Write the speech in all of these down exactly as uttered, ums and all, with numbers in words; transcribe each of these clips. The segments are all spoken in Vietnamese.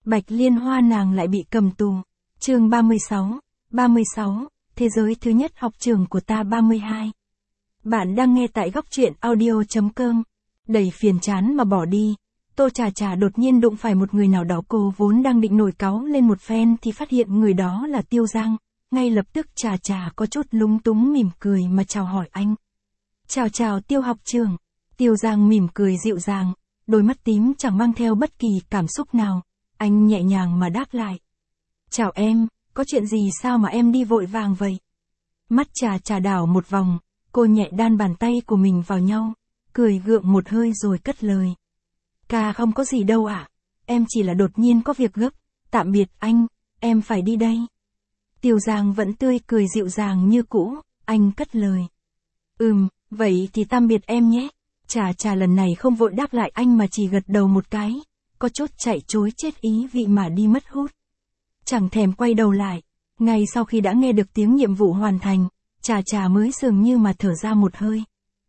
Bạch Liên Hoa nàng lại bị cầm tù. Chương ba mươi sáu, ba mươi sáu, thế giới thứ nhất học trường của ta ba mươi hai. Bạn đang nghe tại góc truyện audio chấm com. Đầy phiền chán mà bỏ đi, Tô Trà Trà đột nhiên đụng phải một người nào đó, cô vốn đang định nổi cáu lên một phen thì phát hiện người đó là Tiêu Giang, ngay lập tức Trà Trà có chút lúng túng mỉm cười mà chào hỏi anh. Chào chào Tiêu học trưởng. Tiêu Giang mỉm cười dịu dàng, đôi mắt tím chẳng mang theo bất kỳ cảm xúc nào, anh nhẹ nhàng mà đáp lại. Chào em, có chuyện gì sao mà em đi vội vàng vậy? Mắt Trà Trà đảo một vòng, cô nhẹ đan bàn tay của mình vào nhau, cười gượng một hơi rồi cất lời. Ca không có gì đâu ạ, à? Em chỉ là đột nhiên có việc gấp, tạm biệt anh, em phải đi đây. Tiêu Giang vẫn tươi cười dịu dàng như cũ, anh cất lời. Ừm, vậy thì tạm biệt em nhé. Trà Trà lần này không vội đáp lại anh mà chỉ gật đầu một cái, có chút chạy chối chết ý vị mà đi mất hút. Chẳng thèm quay đầu lại, ngay sau khi đã nghe được tiếng nhiệm vụ hoàn thành, Trà Trà mới dường như mà thở ra một hơi.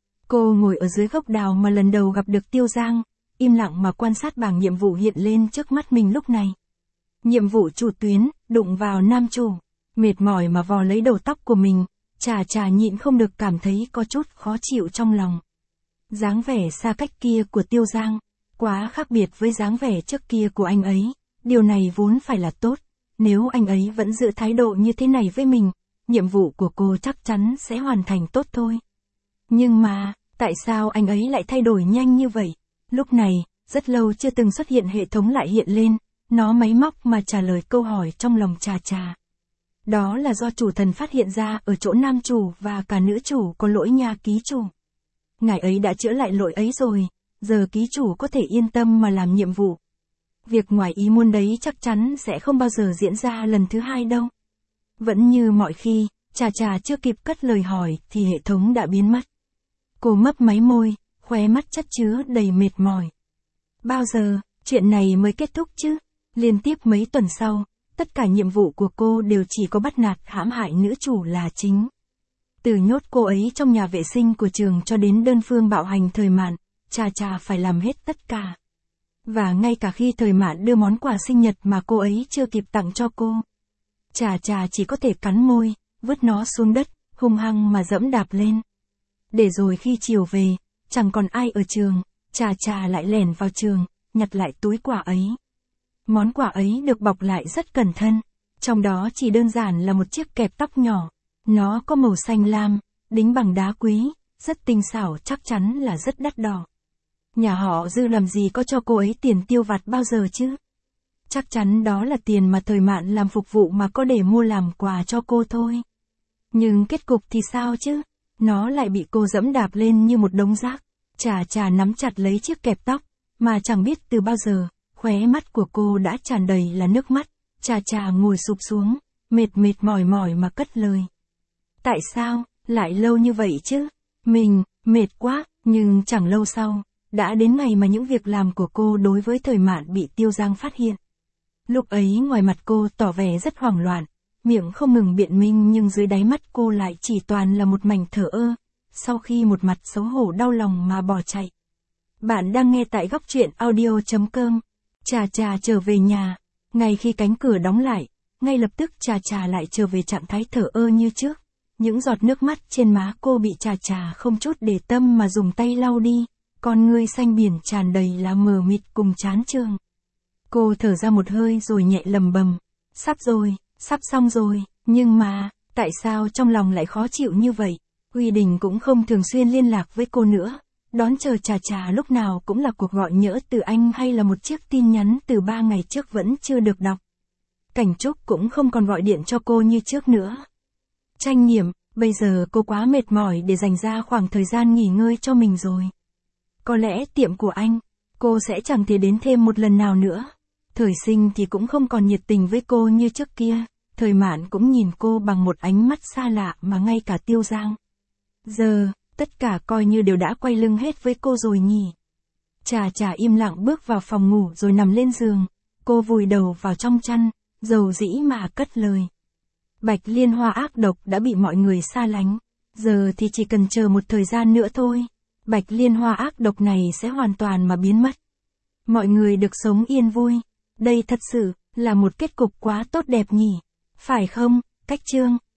Cô ngồi ở dưới gốc đào mà lần đầu gặp được Tiêu Giang, im lặng mà quan sát bảng nhiệm vụ hiện lên trước mắt mình lúc này. Nhiệm vụ chủ tuyến, đụng vào nam chủ, mệt mỏi mà vò lấy đầu tóc của mình, Trà Trà nhịn không được cảm thấy có chút khó chịu trong lòng. Dáng vẻ xa cách kia của Tiêu Giang, quá khác biệt với dáng vẻ trước kia của anh ấy, điều này vốn phải là tốt, nếu anh ấy vẫn giữ thái độ như thế này với mình, nhiệm vụ của cô chắc chắn sẽ hoàn thành tốt thôi. Nhưng mà, tại sao anh ấy lại thay đổi nhanh như vậy? Lúc này, rất lâu chưa từng xuất hiện hệ thống lại hiện lên, nó máy móc mà trả lời câu hỏi trong lòng Trà Trà. Đó là do chủ thần phát hiện ra ở chỗ nam chủ và cả nữ chủ có lỗi nha ký chủ. Ngài ấy đã chữa lại lỗi ấy rồi, giờ ký chủ có thể yên tâm mà làm nhiệm vụ. Việc ngoài ý muốn đấy chắc chắn sẽ không bao giờ diễn ra lần thứ hai đâu. Vẫn như mọi khi, Trà Trà chưa kịp cất lời hỏi thì hệ thống đã biến mất. Cô mấp máy môi, khóe mắt chất chứa đầy mệt mỏi. Bao giờ, chuyện này mới kết thúc chứ? Liên tiếp mấy tuần sau, tất cả nhiệm vụ của cô đều chỉ có bắt nạt hãm hại nữ chủ là chính. Từ nhốt cô ấy trong nhà vệ sinh của trường cho đến đơn phương bạo hành Thời Mạn, Trà Trà phải làm hết tất cả. Và ngay cả khi Thời Mạn đưa món quà sinh nhật mà cô ấy chưa kịp tặng cho cô, Trà Trà chỉ có thể cắn môi, vứt nó xuống đất, hung hăng mà dẫm đạp lên. Để rồi khi chiều về, chẳng còn ai ở trường, Trà Trà lại lẻn vào trường, nhặt lại túi quà ấy. Món quà ấy được bọc lại rất cẩn thận, trong đó chỉ đơn giản là một chiếc kẹp tóc nhỏ. Nó có màu xanh lam, đính bằng đá quý, rất tinh xảo, chắc chắn là rất đắt đỏ. Nhà họ Dư làm gì có cho cô ấy tiền tiêu vặt bao giờ chứ? Chắc chắn đó là tiền mà Thời Mạn làm phục vụ mà có để mua làm quà cho cô thôi. Nhưng kết cục thì sao chứ? Nó lại bị cô dẫm đạp lên như một đống rác. Trà Trà nắm chặt lấy chiếc kẹp tóc, mà chẳng biết từ bao giờ, khóe mắt của cô đã tràn đầy là nước mắt. Trà Trà ngồi sụp xuống, mệt mệt mỏi mỏi mà cất lời. Tại sao, lại lâu như vậy chứ? Mình, mệt quá, nhưng chẳng lâu sau, đã đến ngày mà những việc làm của cô đối với Thời Mạn bị Tiêu Giang phát hiện. Lúc ấy ngoài mặt cô tỏ vẻ rất hoảng loạn, miệng không ngừng biện minh nhưng dưới đáy mắt cô lại chỉ toàn là một mảnh thờ ơ, sau khi một mặt xấu hổ đau lòng mà bỏ chạy. Bạn đang nghe tại góc truyện audio chấm com. Trà Trà trở về nhà, ngay khi cánh cửa đóng lại, ngay lập tức Trà Trà lại trở về trạng thái thờ ơ như trước. Những giọt nước mắt trên má cô bị Trà Trà không chút để tâm mà dùng tay lau đi, con ngươi xanh biển tràn đầy là mờ mịt cùng chán chường. Cô thở ra một hơi rồi nhẹ lầm bầm, sắp rồi, sắp xong rồi, nhưng mà, tại sao trong lòng lại khó chịu như vậy? Huy Đình cũng không thường xuyên liên lạc với cô nữa, đón chờ Trà Trà lúc nào cũng là cuộc gọi nhỡ từ anh hay là một chiếc tin nhắn từ ba ngày trước vẫn chưa được đọc. Cảnh Trúc cũng không còn gọi điện cho cô như trước nữa. Tranh Nghiệm, bây giờ cô quá mệt mỏi để dành ra khoảng thời gian nghỉ ngơi cho mình rồi. Có lẽ tiệm của anh, cô sẽ chẳng thể đến thêm một lần nào nữa. Thời Sinh thì cũng không còn nhiệt tình với cô như trước kia, Thời Mạn cũng nhìn cô bằng một ánh mắt xa lạ mà ngay cả Tiêu Giang. Giờ, tất cả coi như đều đã quay lưng hết với cô rồi nhỉ. Trà Trà im lặng bước vào phòng ngủ rồi nằm lên giường, cô vùi đầu vào trong chăn, dầu dĩ mà cất lời. Bạch Liên Hoa ác độc đã bị mọi người xa lánh, giờ thì chỉ cần chờ một thời gian nữa thôi, Bạch Liên Hoa ác độc này sẽ hoàn toàn mà biến mất. Mọi người được sống yên vui. Đây thật sự là một kết cục quá tốt đẹp nhỉ. Phải không, Cách Trương?